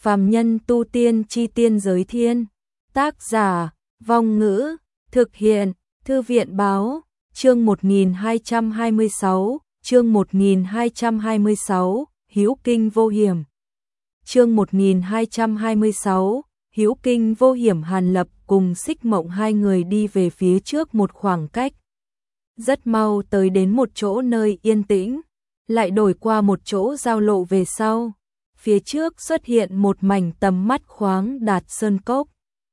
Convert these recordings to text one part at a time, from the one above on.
Phàm nhân tu tiên chi tiên giới thiên. Tác giả, Vong Ngữ, thực hiện, Thư viện Báo, chương 1226, chương 1226, Hữu Kinh Vô Hiểm. Chương 1226, Hữu Kinh Vô Hiểm. Hàn Lập cùng Xích Mộng hai người đi về phía trước một khoảng cách. Rất mau tới đến một chỗ nơi yên tĩnh, lại đổi qua một chỗ giao lộ về sau. Phía trước xuất hiện một mảnh tầm mắt khoáng đạt sơn cốc.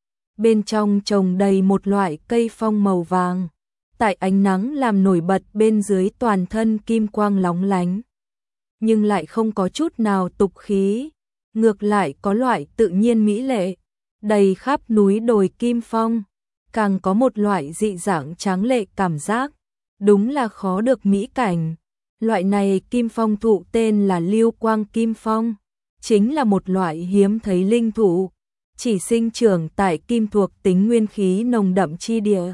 Bên trong trồng đầy một loại cây phong màu vàng, tại ánh nắng làm nổi bật bên dưới toàn thân kim quang lóng lánh. Nhưng lại không có chút nào tục khí, ngược lại có loại tự nhiên mỹ lệ, đầy khắp núi đồi kim phong, càng có một loại dị dạng tráng lệ cảm giác, đúng là khó được mỹ cảnh. Loại này kim phong thụ tên là Lưu Quang Kim Phong, chính là một loại hiếm thấy linh thụ, chỉ sinh trưởng tại kim thuộc tính nguyên khí nồng đậm chi địa.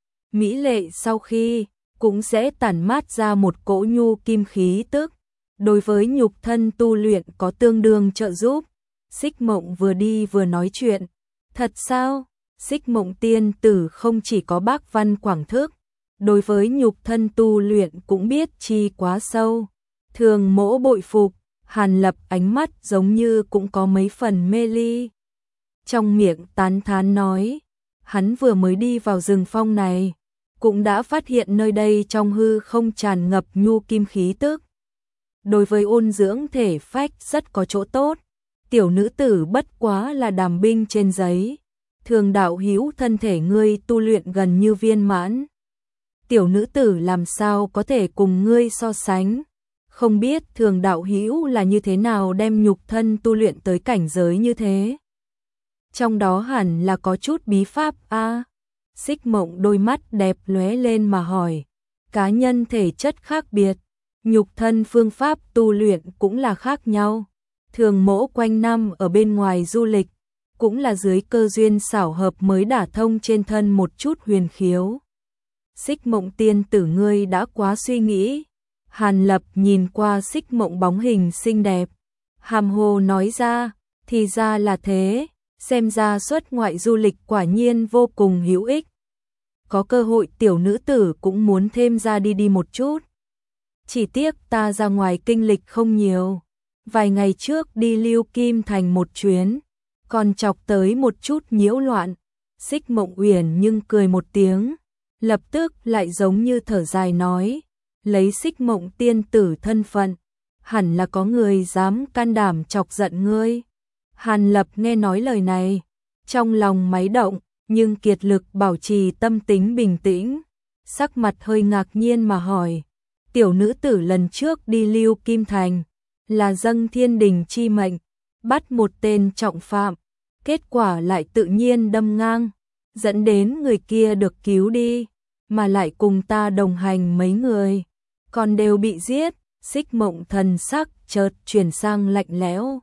Mỹ lệ sau khi cũng sẽ tản mát ra một cỗ nhu kim khí tức, đối với nhục thân tu luyện có tương đương trợ giúp. Xích Mộng vừa đi vừa nói chuyện. Thật sao? Xích Mộng tiên tử không chỉ có bác văn quảng thức, đối với nhục thân tu luyện cũng biết chi quá sâu. Thường mỗ bội phục. Hàn Lập ánh mắt giống như cũng có mấy phần mê ly. Trong miệng tán thán nói, hắn vừa mới đi vào rừng phong này, cũng đã phát hiện nơi đây trong hư không tràn ngập nhu kim khí tức. Đối với ôn dưỡng thể phách rất có chỗ tốt. Tiểu nữ tử bất quá là đàm binh trên giấy. Thường đạo hữu thân thể ngươi tu luyện gần như viên mãn. Tiểu nữ tử làm sao có thể cùng ngươi so sánh. Không biết thường đạo hữu là như thế nào đem nhục thân tu luyện tới cảnh giới như thế. Trong đó hẳn là có chút bí pháp a. Xích Mộng đôi mắt đẹp lóe lên mà hỏi. Cá nhân thể chất khác biệt, nhục thân phương pháp tu luyện cũng là khác nhau. Thường mỗ quanh năm ở bên ngoài du lịch, cũng là dưới cơ duyên xảo hợp mới đả thông trên thân một chút huyền khiếu. Xích Mộng tiên tử ngươi đã quá suy nghĩ. Hàn Lập nhìn qua Xích Mộng bóng hình xinh đẹp, hàm hồ nói ra, thì ra là thế, xem ra xuất ngoại du lịch quả nhiên vô cùng hữu ích. Có cơ hội tiểu nữ tử cũng muốn thêm ra đi một chút. Chỉ tiếc ta ra ngoài kinh lịch không nhiều, vài ngày trước đi Lưu Kim Thành một chuyến, còn chọc tới một chút nhiễu loạn. Xích Mộng uyển nhưng cười một tiếng, lập tức lại giống như thở dài nói, lấy Xích Mộng tiên tử thân phận, hẳn là có người dám can đảm chọc giận ngươi. Hàn Lập nghe nói lời này, trong lòng máy động, nhưng kiệt lực bảo trì tâm tính bình tĩnh, sắc mặt hơi ngạc nhiên mà hỏi, tiểu nữ tử lần trước đi Lưu Kim Thành, là dâng thiên đình chi mệnh, bắt một tên trọng phạm, kết quả lại tự nhiên đâm ngang, dẫn đến người kia được cứu đi, mà lại cùng ta đồng hành mấy người, còn đều bị giết. Xích Mộng thần sắc chợt chuyển sang lạnh lẽo.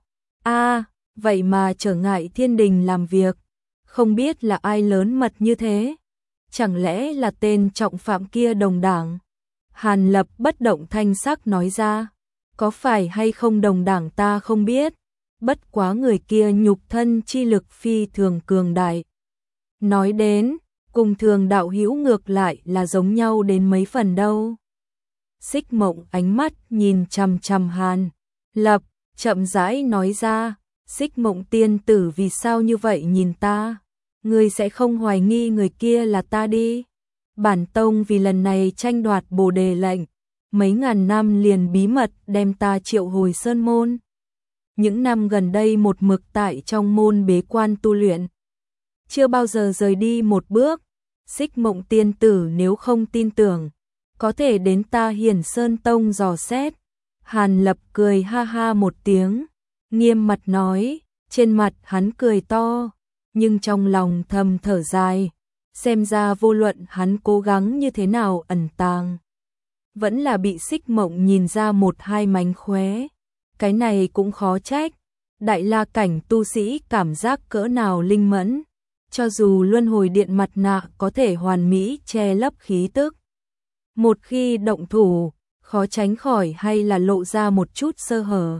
Vậy mà trở ngại thiên đình làm việc, không biết là ai lớn mật như thế, chẳng lẽ là tên trọng phạm kia đồng đảng? Hàn Lập bất động thanh sắc nói ra, có phải hay không đồng đảng ta không biết, bất quá người kia nhục thân chi lực phi thường cường đại. Nói đến, cùng thường đạo hữu ngược lại là giống nhau đến mấy phần đâu. Xích Mộng ánh mắt nhìn chằm chằm Hàn Lập, chậm rãi nói ra, Xích Mộng tiên tử vì sao như vậy nhìn ta? Ngươi sẽ không hoài nghi người kia là ta đi. Bản tông vì lần này tranh đoạt Bồ Đề lệnh, mấy ngàn năm liền bí mật đem ta triệu hồi sơn môn. Những năm gần đây một mực tại trong môn bế quan tu luyện, chưa bao giờ rời đi một bước. Xích Mộng tiên tử nếu không tin tưởng, có thể đến ta Hiển Sơn Tông dò xét. Hàn Lập cười ha ha một tiếng, nghiêm mặt nói, trên mặt hắn cười to, nhưng trong lòng thầm thở dài, xem ra vô luận hắn cố gắng như thế nào ẩn tàng, vẫn là bị Xích Mộng nhìn ra một hai mánh khóe. Cái này cũng khó trách, đại la cảnh tu sĩ cảm giác cỡ nào linh mẫn, cho dù luân hồi điện mặt nạ có thể hoàn mỹ che lấp khí tức, một khi động thủ, khó tránh khỏi hay là lộ ra một chút sơ hở.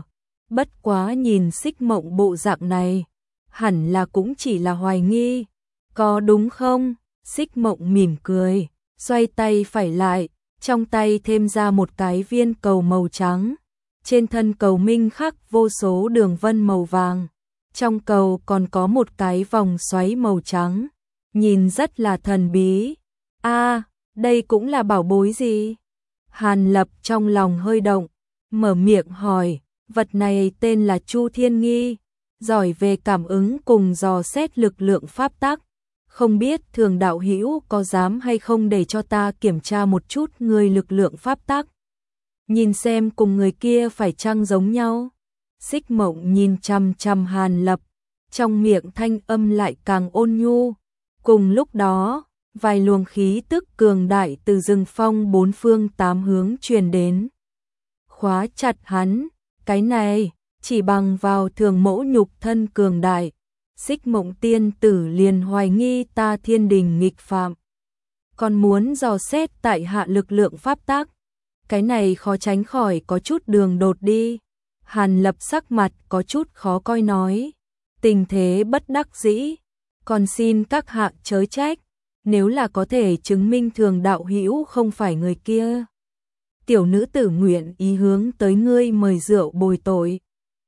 Bất quá nhìn Xích Mộng bộ dạng này, hẳn là cũng chỉ là hoài nghi, có đúng không? Xích Mộng mỉm cười, xoay tay phải lại, trong tay thêm ra một cái viên cầu màu trắng. Trên thân cầu minh khắc vô số đường vân màu vàng, trong cầu còn có một cái vòng xoáy màu trắng, nhìn rất là thần bí. A, đây cũng là bảo bối gì? Hàn Lập trong lòng hơi động, mở miệng hỏi, vật này tên là Chu Thiên Nghi, giỏi về cảm ứng cùng dò xét lực lượng pháp tắc. Không biết Thường đạo hữu có dám hay không để cho ta kiểm tra một chút người lực lượng pháp tắc, nhìn xem cùng người kia phải chăng giống nhau. Xích Mộng nhìn chằm chằm Hàn Lập, trong miệng thanh âm lại càng ôn nhu. Cùng lúc đó, vài luồng khí tức cường đại từ rừng phong bốn phương tám hướng truyền đến, khóa chặt hắn. Cái này, chỉ bằng vào Thường mẫu nhục thân cường đại, Xích Mộng tiên tử liền hoài nghi ta thiên đình nghịch phạm, còn muốn dò xét tại hạ lực lượng pháp tắc. Cái này khó tránh khỏi có chút đường đột đi. Hàn Lập sắc mặt có chút khó coi nói, tình thế bất đắc dĩ, còn xin các hạ chớ trách, nếu là có thể chứng minh Thường đạo hữu không phải người kia, tiểu nữ tử nguyện ý hướng tới ngươi mời rượu bồi tội.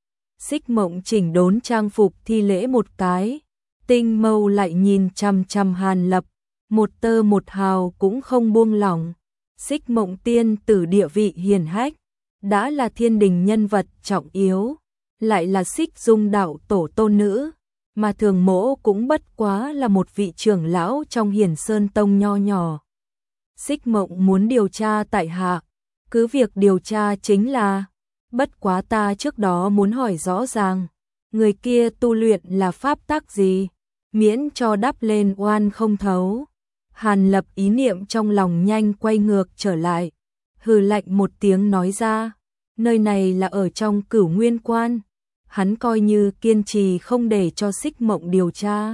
Xích Mộng chỉnh đốn trang phục thi lễ một cái, tinh mâu lại nhìn chằm chằm Hàn Lập, một tơ một hào cũng không buông lỏng. Xích Mộng tiên tử địa vị hiển hách, đã là thiên đình nhân vật trọng yếu, lại là Xích Dung đạo tổ tôn nữ, mà Thường mỗ cũng bất quá là một vị trưởng lão trong Hiển Sơn tông nho nhỏ. Xích Mộng muốn điều tra tại hạ, cứ việc điều tra chính là, bất quá ta trước đó muốn hỏi rõ ràng, người kia tu luyện là pháp tắc gì, miễn cho đắp lên oan không thấu. Hàn Lập ý niệm trong lòng nhanh quay ngược trở lại, hừ lạnh một tiếng nói ra, nơi này là ở trong Cửu Nguyên Quan, hắn coi như kiên trì không để cho Xích Mộng điều tra,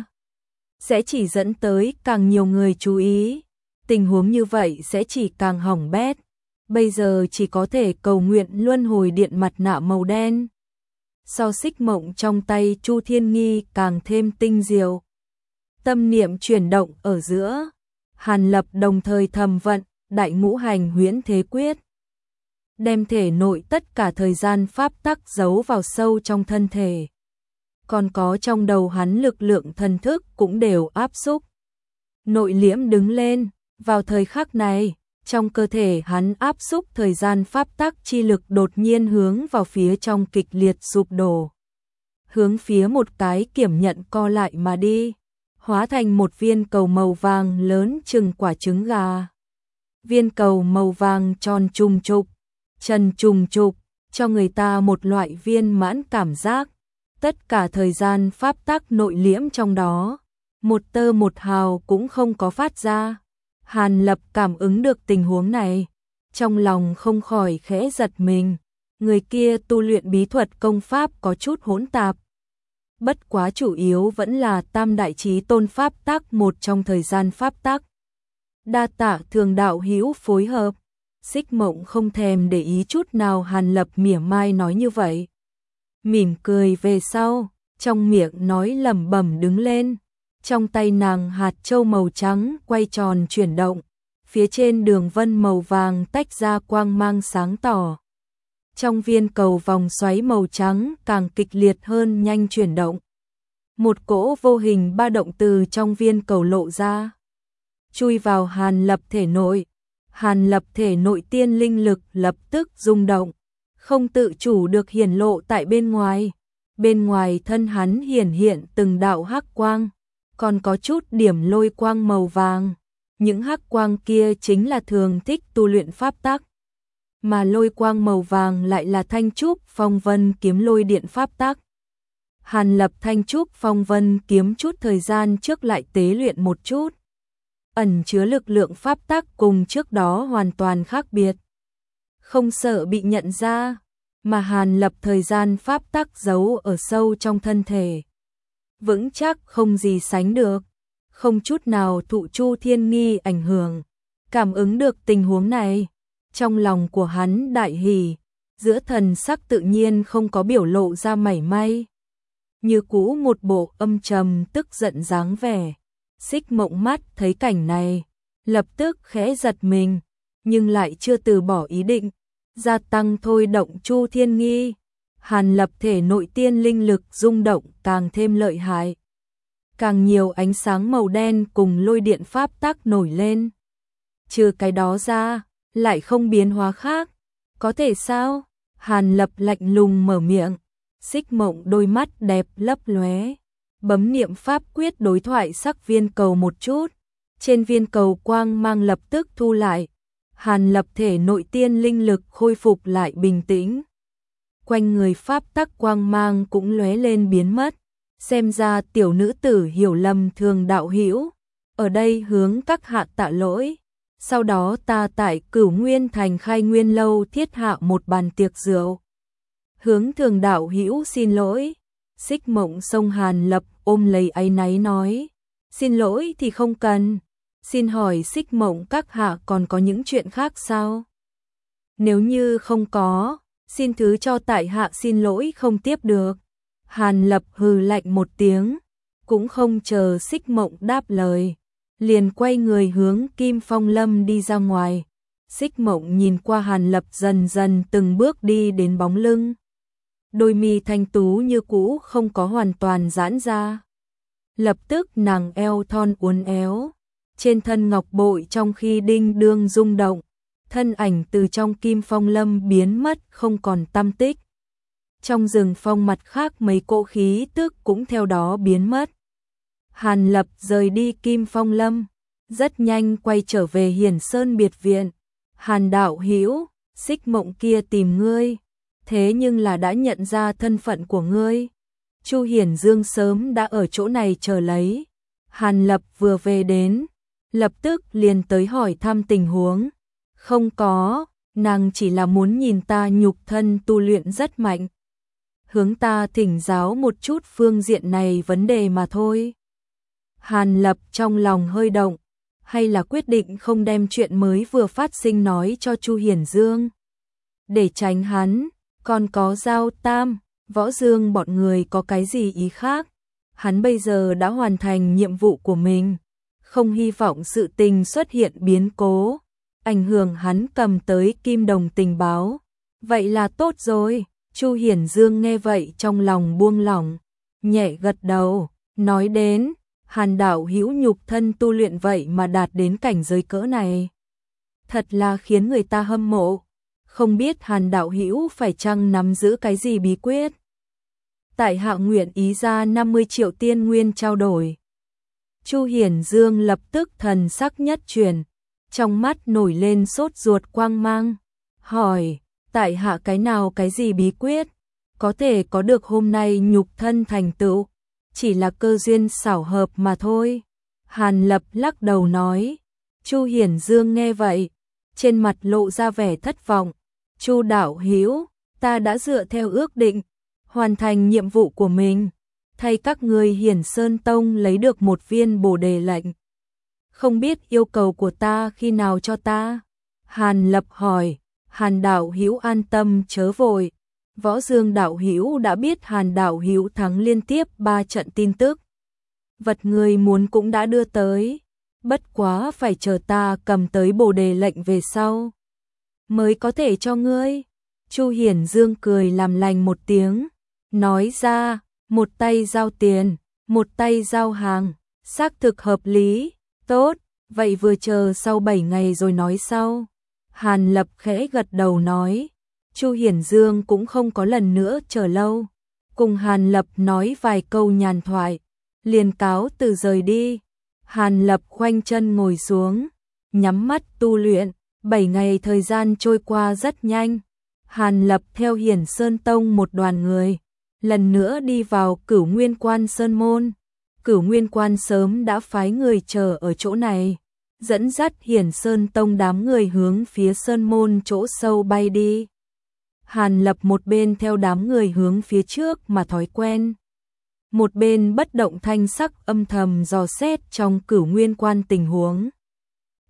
sẽ chỉ dẫn tới càng nhiều người chú ý, tình huống như vậy sẽ chỉ càng hỏng bét, bây giờ chỉ có thể cầu nguyện luân hồi điện mặt nạ màu đen. So Xích Mộng trong tay Chu Thiên Nghi càng thêm tinh diệu. Tâm niệm chuyển động ở giữa, Hàn Lập đồng thời thầm vận Đại Ngũ Hành Huyễn Thế Quyết, đem thể nội tất cả thời gian pháp tắc giấu vào sâu trong thân thể, còn có trong đầu hắn lực lượng thần thức cũng đều áp xúc, nội liễm đứng lên. Vào thời khắc này, trong cơ thể hắn áp xúc thời gian pháp tắc chi lực đột nhiên hướng vào phía trong kịch liệt sụp đổ, hướng phía một cái kiểm nhận co lại mà đi, hóa thành một viên cầu màu vàng lớn chừng quả trứng gà. Viên cầu màu vàng tròn trùng trục, trần trùng trục, cho người ta một loại viên mãn cảm giác. Tất cả thời gian pháp tắc nội liễm trong đó, một tơ một hào cũng không có phát ra. Hàn Lập cảm ứng được tình huống này, trong lòng không khỏi khẽ giật mình. Người kia tu luyện bí thuật công pháp có chút hỗn tạp, bất quá chủ yếu vẫn là Tam Đại Chí Tôn pháp tắc một trong thời gian pháp tắc. Đa tạ Thường đạo hữu phối hợp. Xích Mộng không thèm để ý chút nào Hàn Lập mỉa mai nói như vậy, mỉm cười về sau, trong miệng nói lẩm bẩm đứng lên. Trong tay nàng hạt châu màu trắng quay tròn chuyển động, phía trên đường vân màu vàng tách ra quang mang sáng tỏ. Trong viên cầu vòng xoáy màu trắng càng kịch liệt hơn nhanh chuyển động. Một cỗ vô hình ba động từ trong viên cầu lộ ra, chui vào Hàn Lập thể nội. Hàn Lập thể nội tiên linh lực lập tức rung động, không tự chủ được hiển lộ tại bên ngoài. Bên ngoài thân hắn hiển hiện từng đạo hắc quang, còn có chút điểm lôi quang màu vàng. Những hắc quang kia chính là thường thích tu luyện pháp tắc, mà lôi quang màu vàng lại là Thanh Trúc Phong Vân kiếm lôi điện pháp tắc. Hàn Lập Thanh Trúc Phong Vân kiếm chút thời gian trước lại tế luyện một chút, ẩn chứa lực lượng pháp tắc cùng trước đó hoàn toàn khác biệt, không sợ bị nhận ra, mà Hàn Lập thời gian pháp tắc giấu ở sâu trong thân thể, vững chắc không gì sánh được, không chút nào thụ Chu Thiên Nghi ảnh hưởng. Cảm ứng được tình huống này, trong lòng của hắn đại hỉ, giữa thần sắc tự nhiên không có biểu lộ ra mảy may. Như cũ một bộ âm trầm tức giận dáng vẻ. Xích Mộng mắt thấy cảnh này, lập tức khẽ giật mình, nhưng lại chưa từ bỏ ý định, gia tăng thôi động Chu Thiên Nghi. Hàn Lập thể nội tiên linh lực rung động càng thêm lợi hại. Càng nhiều ánh sáng màu đen cùng lôi điện pháp tắc nổi lên. Trừ cái đó ra, lại không biến hóa khác. Có thể sao? Hàn Lập lạnh lùng mở miệng. Xích Mộng đôi mắt đẹp lấp lóe, bấm niệm pháp quyết đối thoại sắc viên cầu một chút. Trên viên cầu quang mang lập tức thu lại. Hàn Lập thể nội tiên linh lực khôi phục lại bình tĩnh. Quanh người pháp tắc quang mang cũng lóe lên biến mất. Xem ra tiểu nữ tử hiểu lầm thường đạo hữu, ở đây hướng các hạ tạ lỗi. Sau đó ta tại Cửu Nguyên Thành Khai Nguyên lâu thiết hạ một bàn tiệc rượu. Hướng thường đạo hữu xin lỗi. Xích Mộng xông Hàn Lập ôm lấy áy náy nói. Xin lỗi thì không cần. Xin hỏi Xích Mộng các hạ còn có những chuyện khác sao? Nếu như không có, xin thứ cho tại hạ xin lỗi không tiếp được. Hàn Lập hừ lạnh một tiếng, cũng không chờ Xích Mộng đáp lời, liền quay người hướng Kim Phong Lâm đi ra ngoài. Xích Mộng nhìn qua Hàn Lập dần dần từng bước đi đến bóng lưng. Đôi mi thanh tú như cũ không có hoàn toàn giãn ra. Lập tức nàng eo thon uốn éo, trên thân ngọc bội trong khi đinh đương rung động, thân ảnh từ trong Kim Phong Lâm biến mất không còn tăm tích. Trong rừng phong mặt khác mấy cỗ khí tức cũng theo đó biến mất. Hàn Lập rời đi Kim Phong Lâm, rất nhanh quay trở về Hiển Sơn biệt viện. Hàn đạo hữu, Xích Mộng kia tìm ngươi, thế nhưng là đã nhận ra thân phận của ngươi. Chu Hiển Dương sớm đã ở chỗ này chờ lấy. Hàn Lập vừa về đến, lập tức liền tới hỏi thăm tình huống. Không có, nàng chỉ là muốn nhìn ta nhục thân tu luyện rất mạnh, hướng ta thỉnh giáo một chút phương diện này vấn đề mà thôi. Hàn Lập trong lòng hơi động, hay là quyết định không đem chuyện mới vừa phát sinh nói cho Chu Hiển Dương. Để tránh hắn, còn có Giao Tam, Võ Dương bọn người có cái gì ý khác. Hắn bây giờ đã hoàn thành nhiệm vụ của mình, không hy vọng sự tình xuất hiện biến cố, ảnh hưởng hắn cầm tới kim đồng tình báo. Vậy là tốt rồi. Chu Hiển Dương nghe vậy trong lòng buông lỏng, nhẹ gật đầu, nói đến, Hàn đạo hữu nhục thân tu luyện vậy mà đạt đến cảnh giới cỡ này. Thật là khiến người ta hâm mộ, không biết Hàn đạo hữu phải chăng nắm giữ cái gì bí quyết. Tại hạ nguyện ý ra 50 triệu tiên nguyên trao đổi. Chu Hiển Dương lập tức thần sắc nhất chuyển, trong mắt nổi lên sốt ruột quang mang, hỏi, tại hạ cái nào cái gì bí quyết, có thể có được hôm nay nhục thân thành tựu, chỉ là cơ duyên xảo hợp mà thôi. Hàn Lập lắc đầu nói. Chu Hiển Dương nghe vậy, trên mặt lộ ra vẻ thất vọng. Chu đạo hữu, ta đã dựa theo ước định, hoàn thành nhiệm vụ của mình, thay các người Hiển Sơn Tông lấy được một viên Bồ Đề lệnh. Không biết yêu cầu của ta khi nào cho ta? Hàn Lập hỏi. Hàn đạo hữu an tâm chớ vội. Võ Dương đạo hữu đã biết Hàn đạo hữu thắng liên tiếp 3 trận tin tức. Vật người muốn cũng đã đưa tới, bất quá phải chờ ta cầm tới Bồ Đề lệnh về sau mới có thể cho ngươi. Chu Hiển Dương cười làm lành một tiếng, nói ra, một tay giao tiền, một tay giao hàng, xác thực hợp lý. Tốt, vậy vừa chờ sau 7 ngày rồi nói sau. Hàn Lập khẽ gật đầu nói. Chu Hiển Dương cũng không có lần nữa chờ lâu, cùng Hàn Lập nói vài câu nhàn thoại, liền cáo từ rời đi. Hàn Lập khoanh chân ngồi xuống, nhắm mắt tu luyện. 7 ngày thời gian trôi qua rất nhanh. Hàn Lập theo Hiển Sơn Tông một đoàn người, lần nữa đi vào Cửu Nguyên Quan Sơn Môn. Cửu Nguyên Quan sớm đã phái người chờ ở chỗ này, dẫn dắt Hiển Sơn Tông đám người hướng phía Sơn Môn chỗ sâu bay đi. Hàn Lập một bên theo đám người hướng phía trước mà thói quen, một bên bất động thanh sắc âm thầm dò xét trong Cửu Nguyên Quan tình huống.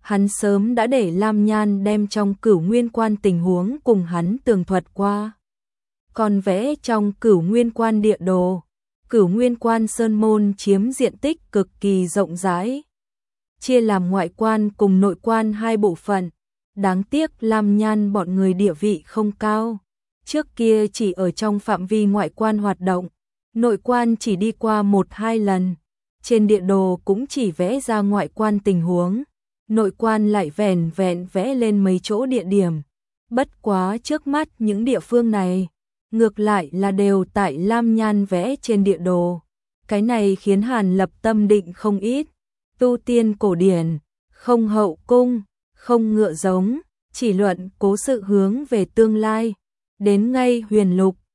Hắn sớm đã để Lam Nhan đem trong Cửu Nguyên Quan tình huống cùng hắn tường thuật qua. Còn vẽ trong Cửu Nguyên Quan địa đồ, Cửu Nguyên Quan sơn môn chiếm diện tích cực kỳ rộng rãi, chia làm ngoại quan cùng nội quan hai bộ phận. Đáng tiếc Lam Nhan bọn người địa vị không cao, trước kia chỉ ở trong phạm vi ngoại quan hoạt động, nội quan chỉ đi qua 1-2 lần, trên địa đồ cũng chỉ vẽ ra ngoại quan tình huống, nội quan lại vẻn vẹn vẽ lên mấy chỗ địa điểm. Bất quá trước mắt những địa phương này, ngược lại là đều tại Lam Nhan vẽ trên địa đồ. Cái này khiến Hàn Lập tâm định không ít. Tu tiên cổ điển, không hậu cung, không ngựa giống, chỉ luận cố sự hướng về tương lai. Đến ngay huyền lục,